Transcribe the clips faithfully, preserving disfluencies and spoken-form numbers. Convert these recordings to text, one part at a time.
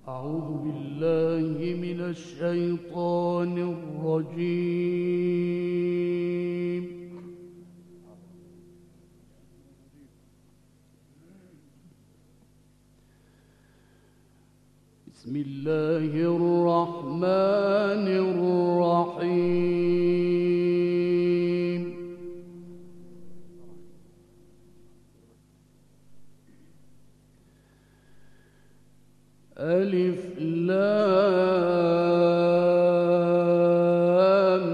أعوذ بالله من الشيطان الرجيم. بسم الله الرحمن الرحيم. ألف لام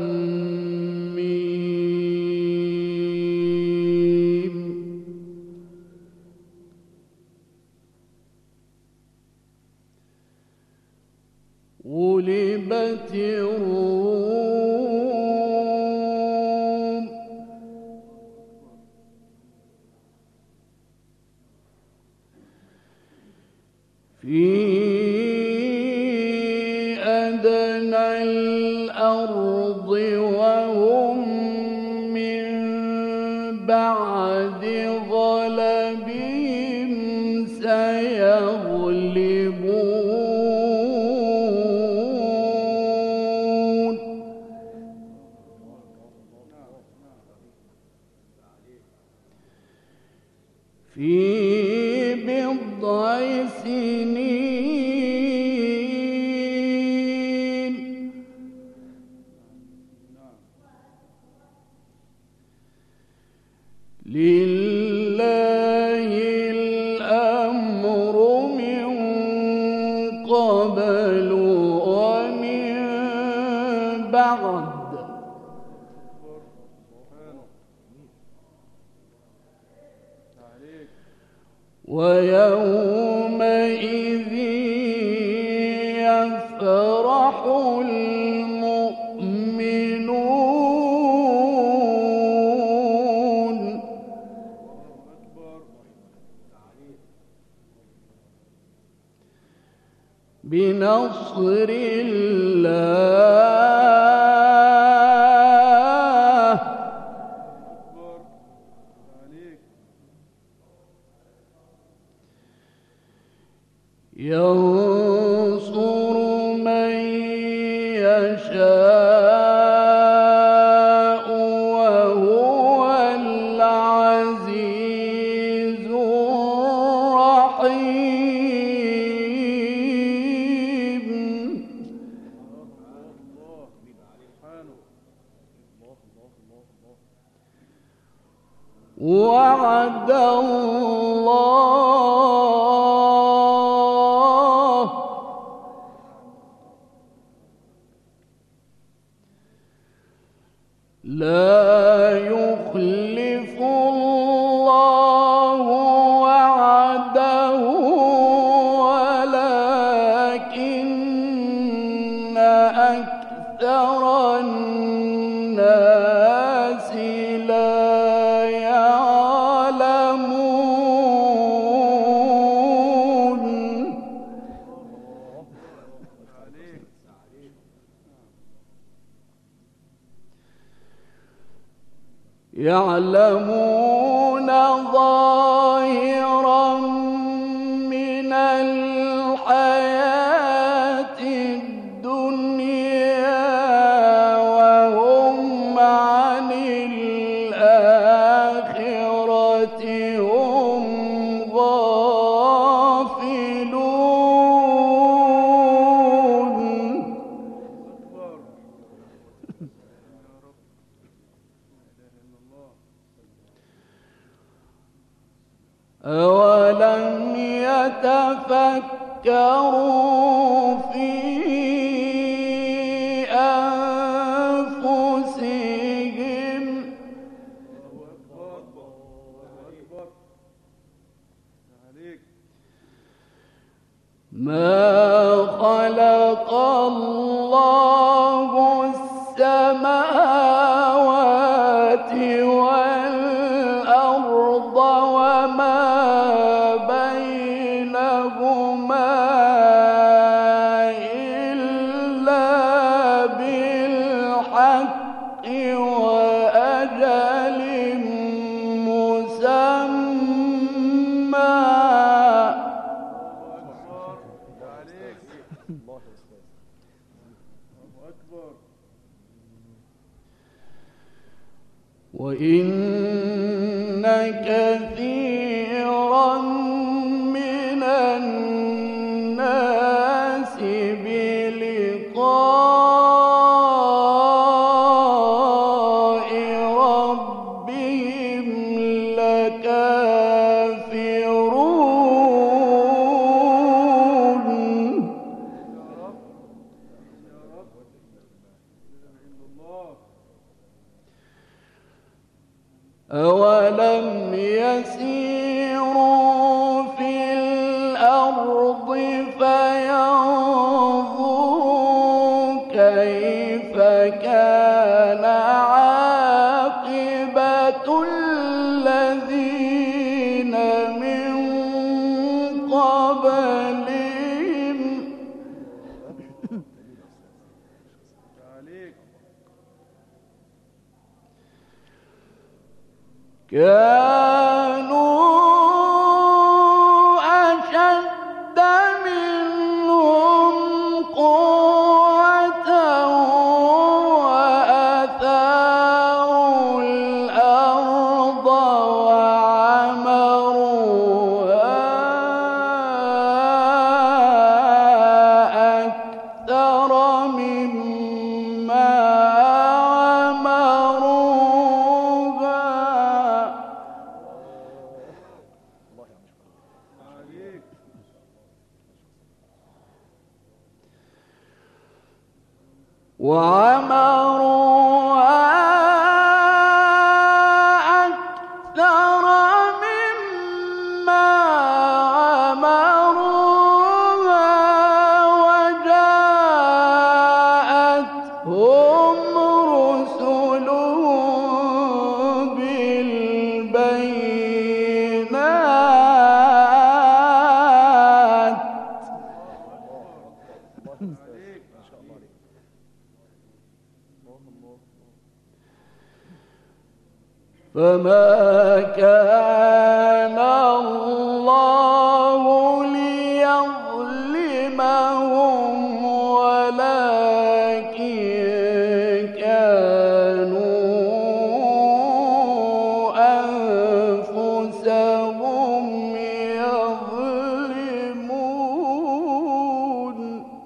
ميم. غلبت الروم في أدنى الأرض وهم من بعد غلبهم سيغلبون في بضع سنين لله الأمر من قبل ومن بعد ويومئذ يفرح المؤمنون بنصر الله ينصر من يشاء وهو العزيز الرحيم. وعد الله لا يخلف الله وعده ولكن أكثر الناس لا يعلمون ظاهرا من الحياة الدنيا وهم عن الآخرة هم غافلون. أولم يتفكروا في أنفسهم ما خلق الله السماوات والأرض وما بينهما إلا بالحق وأجل مسمى وإن كثيرا من الناس بلقاء ربهم لكافرون. أولم يسيروا في الأرض فينظروا كيف كان عاقبة الذين من قبلهم كانوا أشد منهم قوة وأثاروا الأرض وعمروها أكثر مما وعمروها أكثر مما عمروها وجاءتهم رسلهم بالبينات فما كان الله ليظلمهم ولكن كانوا أنفسهم يظلمون.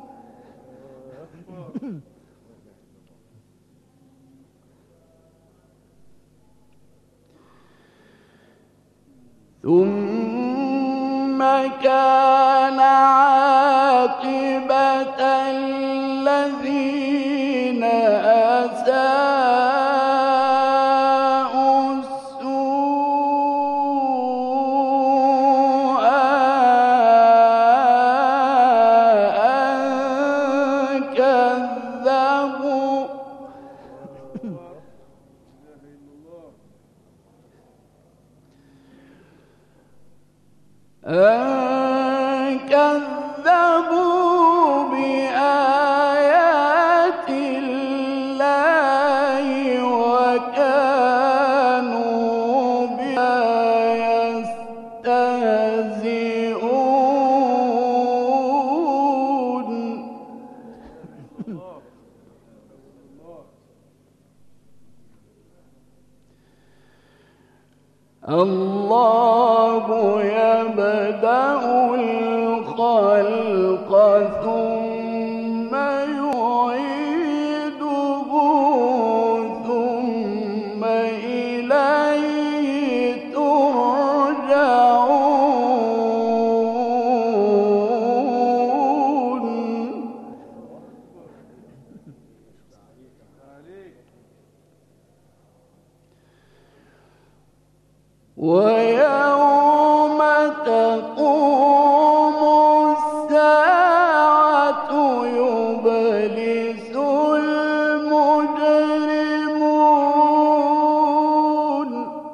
ثم كان عاقبة الذين أساءوا السوء أن كذبوا أن كذبوا بآيات الله وكانوا بها يستهزئون. الله يبدأ الخلق ثم يعيده ثم إليه ترجعون. ويوم تقوم الساعة يبلس المجرمون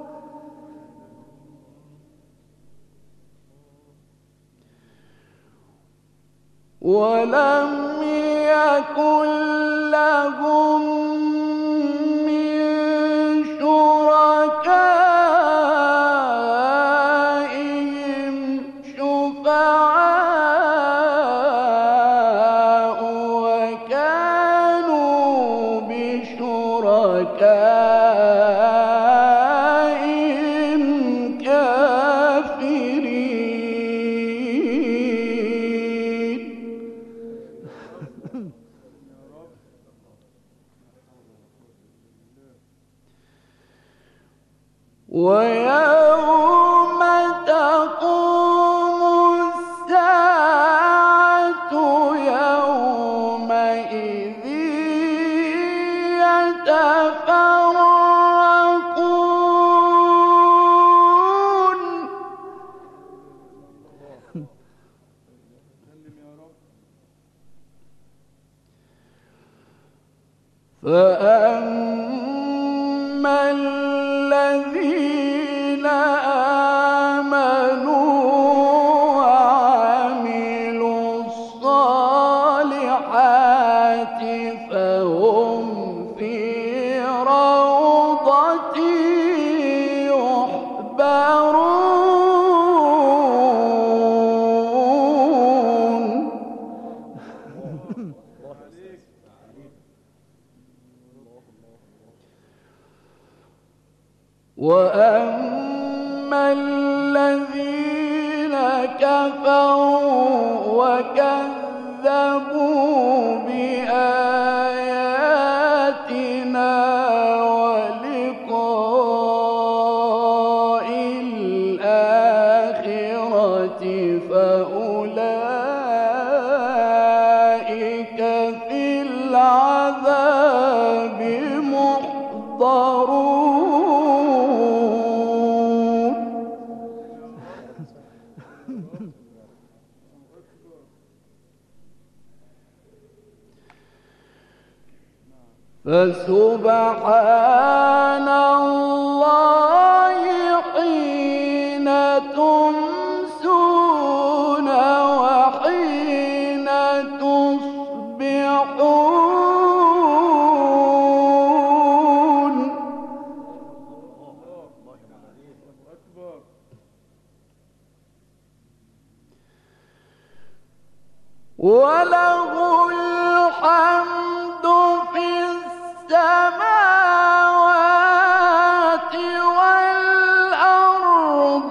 ولم يكن لهم من شركائهم شفعاء وكانوا بشركائهم فأما الذين آمنوا وعملوا الصالحات فهم في روضة يحبرون. وأما الذين كفروا وكذبوا بآياتنا ولقاء الآخرة فأولئك في العذاب محضرون. فسبحان الله حين تمسون وحين تصبحون. وله الحمد في السماوات والأرض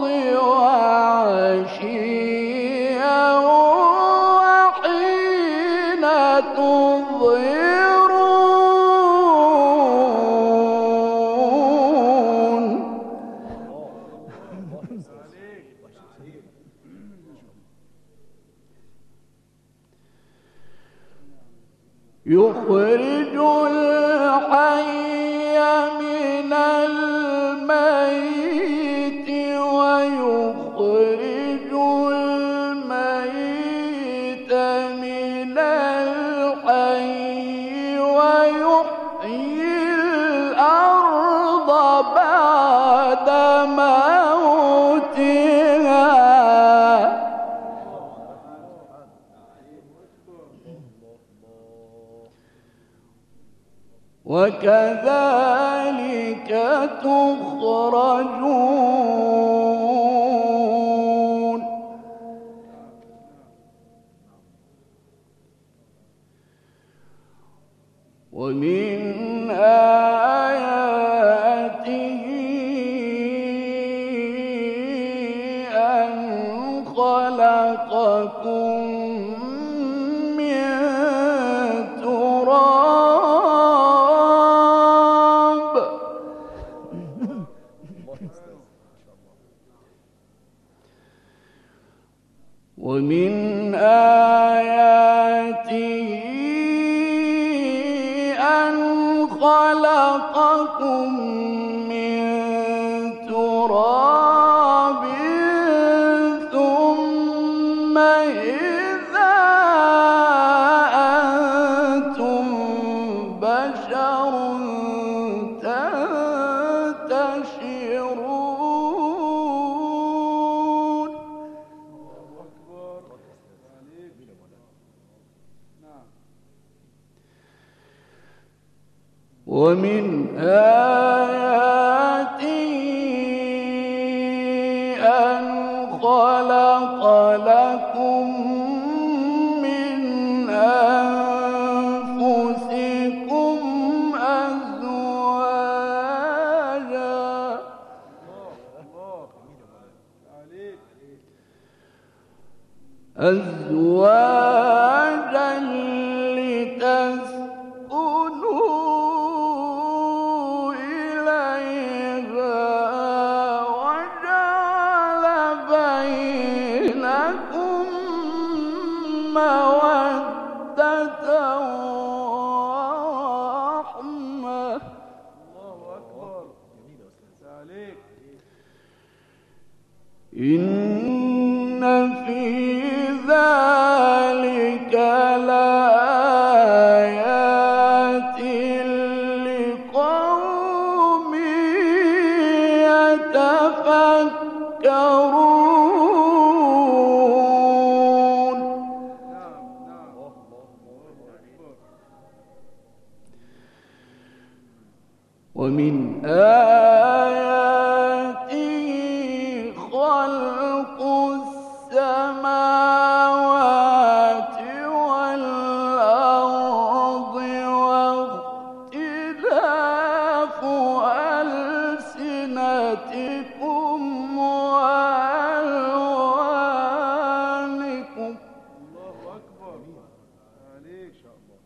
وعشيا وحين تظهرون. يخرج الحي من الميت ويخرج الميت من الحي ويحيي الأرض بعد موتها. وكذلك تخرجون. ومن آياته أن خلقكم من تراب ومن آياته أن خلقكم من تراب ثم إذا أنتم بشر تنتشرون. ومن آياته أن خلق لكم من أنفسكم أزواجا أزواجا لتسكنوا إليها وجعل بينكم مودة ورحمة. إن في ذلك لآيات ومن آياته خلق السماوات والأرض واختلاف ألسنتكم وألوانكم. الله أكبر عليك إن شاء الله.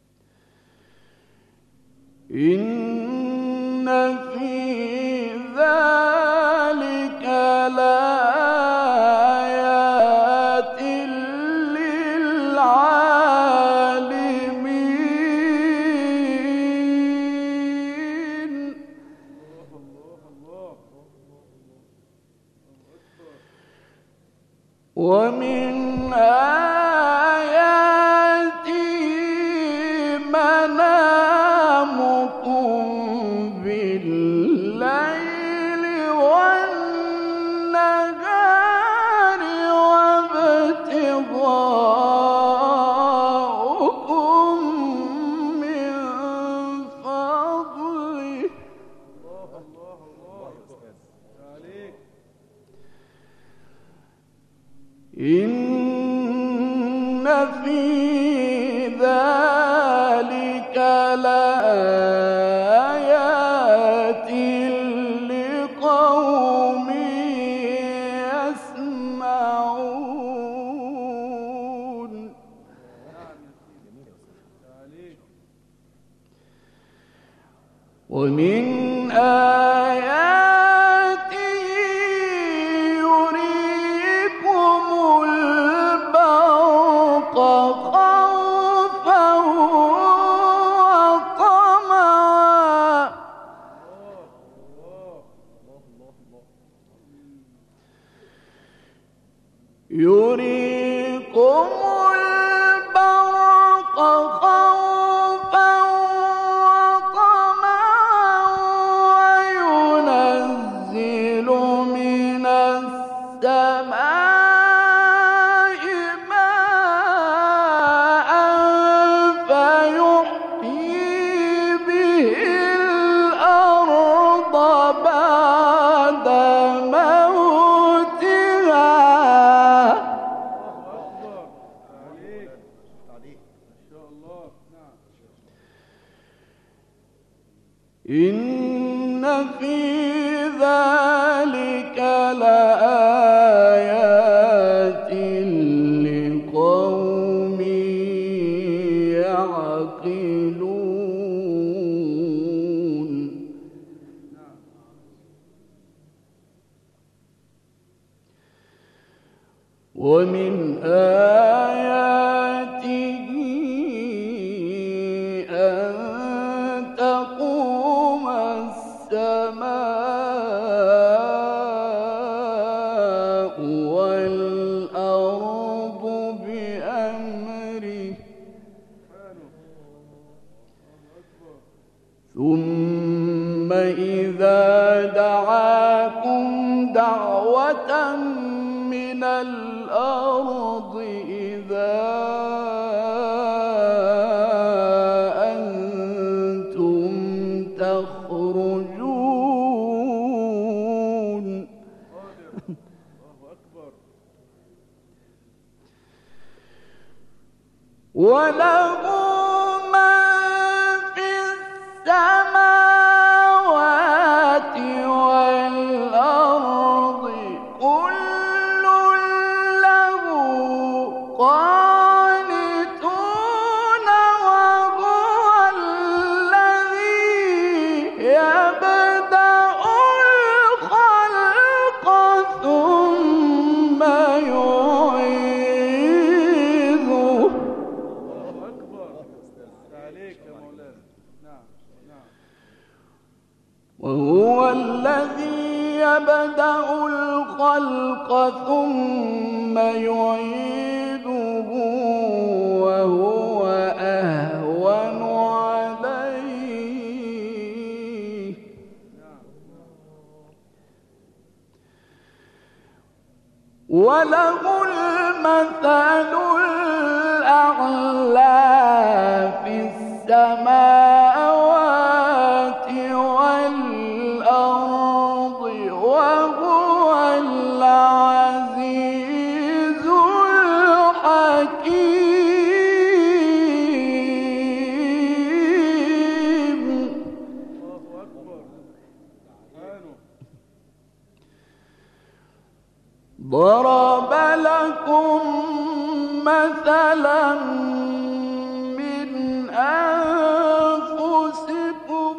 إن في ذلك لآيات للعالمين. ومن آياته منامكم بالليل والنهار وابتغاؤكم من فضله. الله الله الله عليك. إن في ذلك لآيات لقوم يسمعون. ومن آياته يريكم البرق خوفا وطمعا. يريكم البرق خوفا وطمعا وينزل من السماء ماء فيحيي به الأرض بعد موتها. إن في ذلك لآيات لقوم يعقلون. ومن آياته أن تقوم السماء والأرض بأمره ثم إذا دعاكم دعوة من الأرض إذا أنتم تخرجون. وله من في السماوات والأرض كل له قانتون وهو الذي يبدأ الخلق ثم يعيده. وهو الذي يبدأ الخلق ثم يعيده وهو أهون عليه. وله المثل الأعلى في السماوات والأرض لكم مثلا من أنفسكم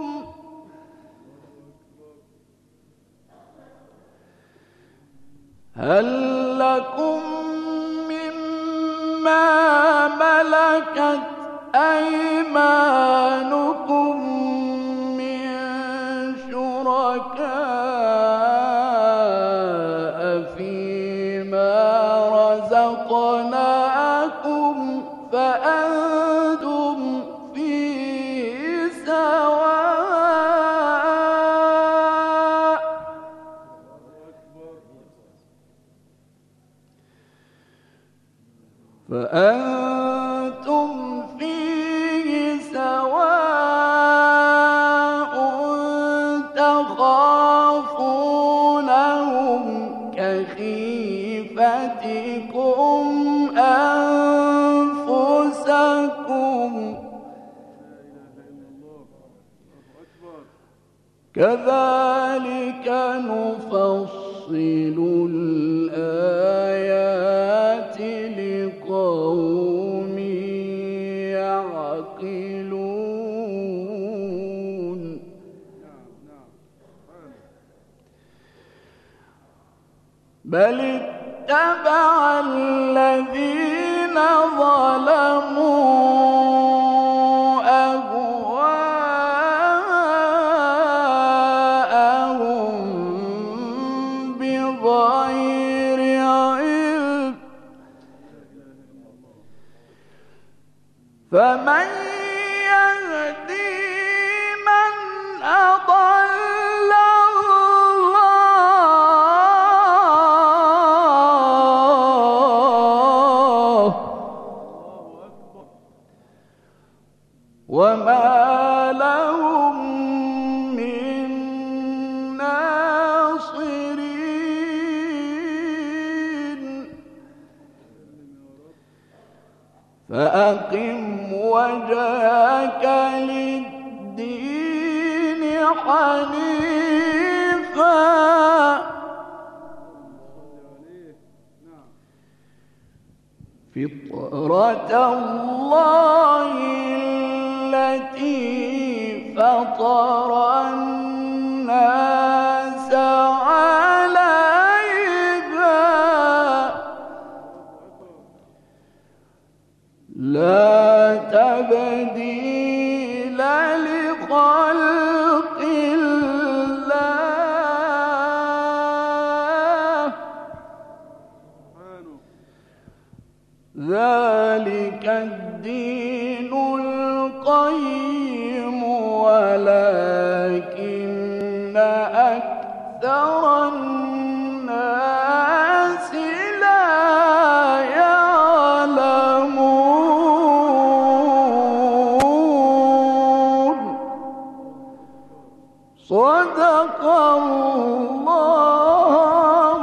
هل لكم مما ملكت أيمانكم من شركاء فيما رزقناكم فأنتم فيه سواء فأنتم فيه سواء تخافونهم كخيفتكم أنفسكم كذلك نفصل الآيات لقوم يعقلون بل اتبع الذين ظلموا أهواءهم بغير علم فمن يهدي من أضل الله وما لهم من ناصرين فأقم وجهك للدين حنيفا فطرة الله التي فطر الناس عليها لا تبديل لخلق الله ذلك الدين القيم ولكن أكثر الناس لا يعلمون صدق الله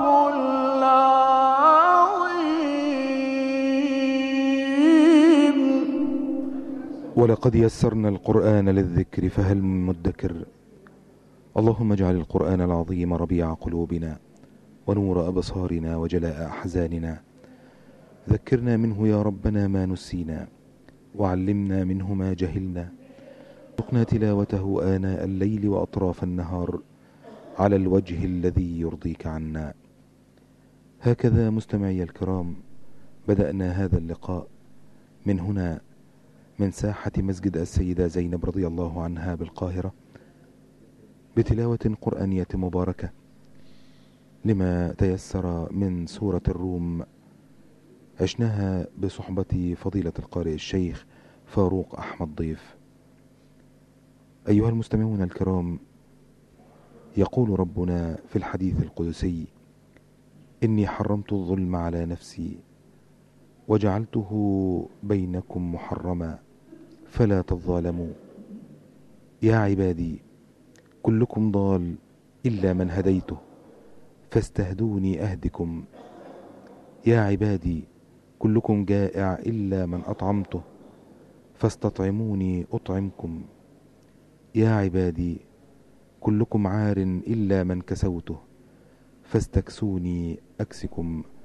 العظيم. ولقد يسرنا القرآن للذكر فهل من مدكر. اللهم اجعل القرآن العظيم ربيع قلوبنا ونور أبصارنا وجلاء أحزاننا. ذكرنا منه يا ربنا ما نسينا وعلمنا منه ما جهلنا. ارزقنا تلاوته آناء الليل وأطراف النهار على الوجه الذي يرضيك عنا. هكذا مستمعي الكرام بدأنا هذا اللقاء من هنا من ساحة مسجد السيدة زينب رضي الله عنها بالقاهرة بتلاوة قرآنية مباركة لما تيسر من سورة الروم عشناها بصحبة فضيلة القارئ الشيخ فاروق أحمد ضيف. أيها المستمعون الكرام، يقول ربنا في الحديث القدسي: إني حرمت الظلم على نفسي وجعلته بينكم محرما فلا تظالموا. يا عبادي كلكم ضال إلا من هديته فاستهدوني أهدكم. يا عبادي كلكم جائع إلا من أطعمته فاستطعموني أطعمكم. يا عبادي كلكم عار إلا من كسوته فاستكسوني أكسكم.